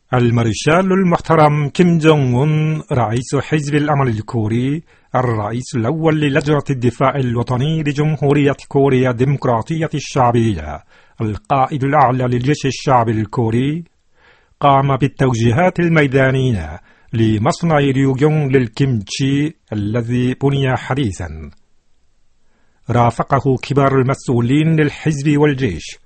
المارشال المحترم كيم جونغ أون رئيس حزب الأمل الكوري، الرئيس الأول للجنة الدفاع الوطني لجمهورية كوريا الديمقراطية الشعبية، القائد الأعلى للجيش الشعبي الكوري، قام بالتوجيهات الميدانية لمصنع ريوغيونغ للكيمتشي الذي بني حديثا. رافقه كبار المسؤولين للحزب والجيش.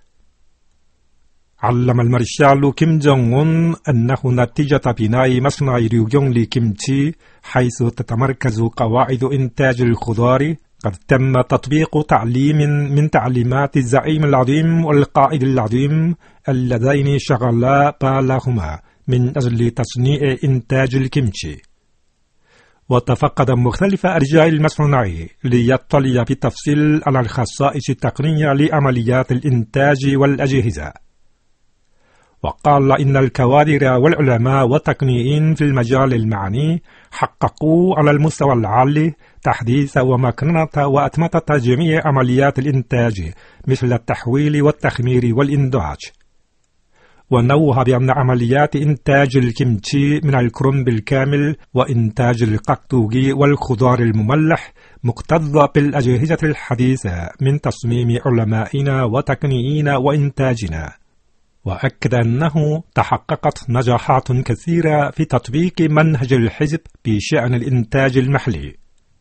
علم المارشال كيم جونغ أون أنه نتيجة بناء مصنع ريوغيونغ لكيمتشي حيث تتمركز قواعد إنتاج الخضار، قد تم تطبيق تعليم من تعليمات الزعيم العظيم والقائد العظيم اللذين شغلا بالهما من أجل تصنيع إنتاج الكيمتشي. وتفقد مختلف أرجاء المصنع ليطلع بالتفصيل على الخصائص التقنية لعمليات الإنتاج والأجهزة. وقال إن الكوادر والعلماء والتقنيين في المجال المعني حققوا على المستوى العالي تحديث ومكننة وأتمتة جميع عمليات الإنتاج مثل التحويل والتخمير والإنضاج. ونوه بأن عمليات إنتاج الكيمتشي من الكرنب الكامل وإنتاج الققطوغي والخضار المملح مكتظة بالأجهزة الحديثة من تصميم علمائنا وتقنيين وإنتاجنا. وأكد أنه تحققت نجاحات كثيرة في تطبيق منهج الحزب بشأن الإنتاج المحلي.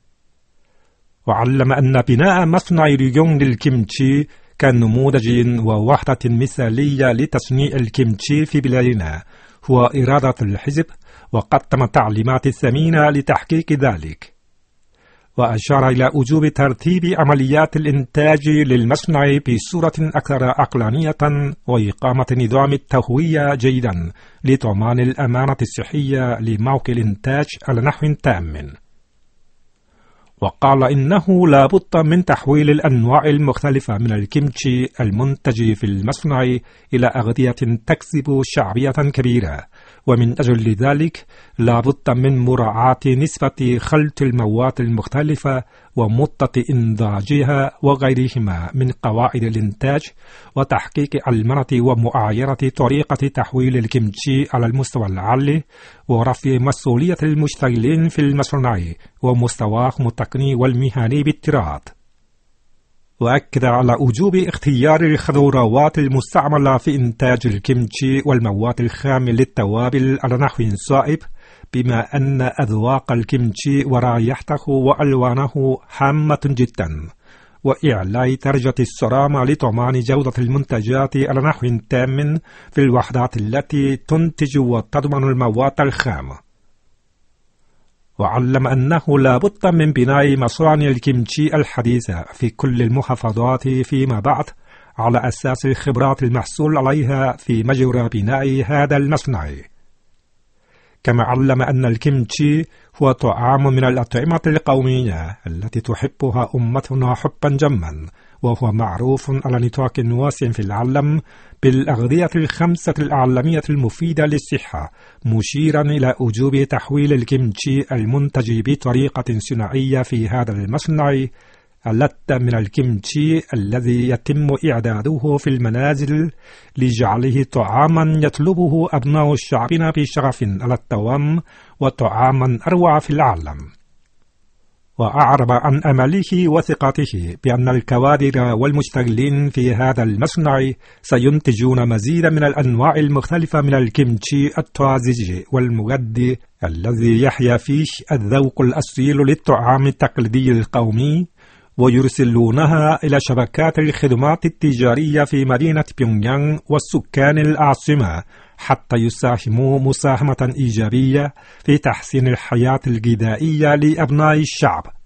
وعلم أن بناء مصنع ريوغيونغ للكيمتشي كنموذج ووحدة مثالية لتصنيع الكيمتشي في بلادنا هو إرادة الحزب، وقدم تعليمات ثمينة لتحقيق ذلك. وأشار إلى وجوب ترتيب عمليات الإنتاج للمصنع بصورة أكثر عقلانية وإقامة نظام التهوية جيدا لضمان الأمانة الصحية لموقع الإنتاج على نحو تام. وقال إنه لا بد من تحويل الأنواع المختلفة من الكيمتشي المنتج في المصنع إلى أغذية تكسب شعبية كبيرة، ومن أجل ذلك لا بد من مراعاة نسبة خلط المواد المختلفة ومدة إنضاجها وغيرهما من قواعد الإنتاج، وتحقيق علمنة ومعايرة طريقة تحويل الكيمتشي على المستوى العالي، ورفع مسؤولية المشتغلين في المصنع ومستواهم التقني والمهني بالتراث. وأكد على وجوب اختيار الخضروات المستعملة في إنتاج الكيمتشي والمواد الخام للتوابل على نحو صائب، بما أن أذواق الكيمتشي ورائحته وألوانه هامة جدا، وإعلاء درجة الصرامة لضمان جودة المنتجات على نحو تام في الوحدات التي تنتج وتضمن المواد الخام. وعلم أنه لا بد من بناء مصانع الكيمتشي الحديثة في كل المحافظات فيما بعد على أساس الخبرات المحصول عليها في مجرى بناء هذا المصنع. كما علم أن الكيمتشي هو طعام من الأطعمة القومية التي تحبها أمتنا حبا جما، وهو معروف على نطاق واسع في العالم بالأغذية الخمسة العالمية المفيدة للصحة، مشيرا إلى وجوب تحويل الكيمتشي المنتج بطريقة صناعية في هذا المصنع اللتة من الكيمتشي الذي يتم إعداده في المنازل لجعله طعاما يطلبه أبناء شعبنا بشغف على الدوام، وطعاما أروع في العالم. وأعرب عن أمله وثقته بأن الكوادر والمشتغلين في هذا المصنع سينتجون مزيدا من الأنواع المختلفة من الكيمتشي الطازج والمغذي الذي يحيا فيه الذوق الأصيل للطعام التقليدي القومي، ويرسلونها إلى شبكات الخدمات التجارية في مدينة بيونغيانغ والسكان العاصمة حتى يساهموا مساهمة إيجابية في تحسين الحياة الغذائية لأبناء الشعب.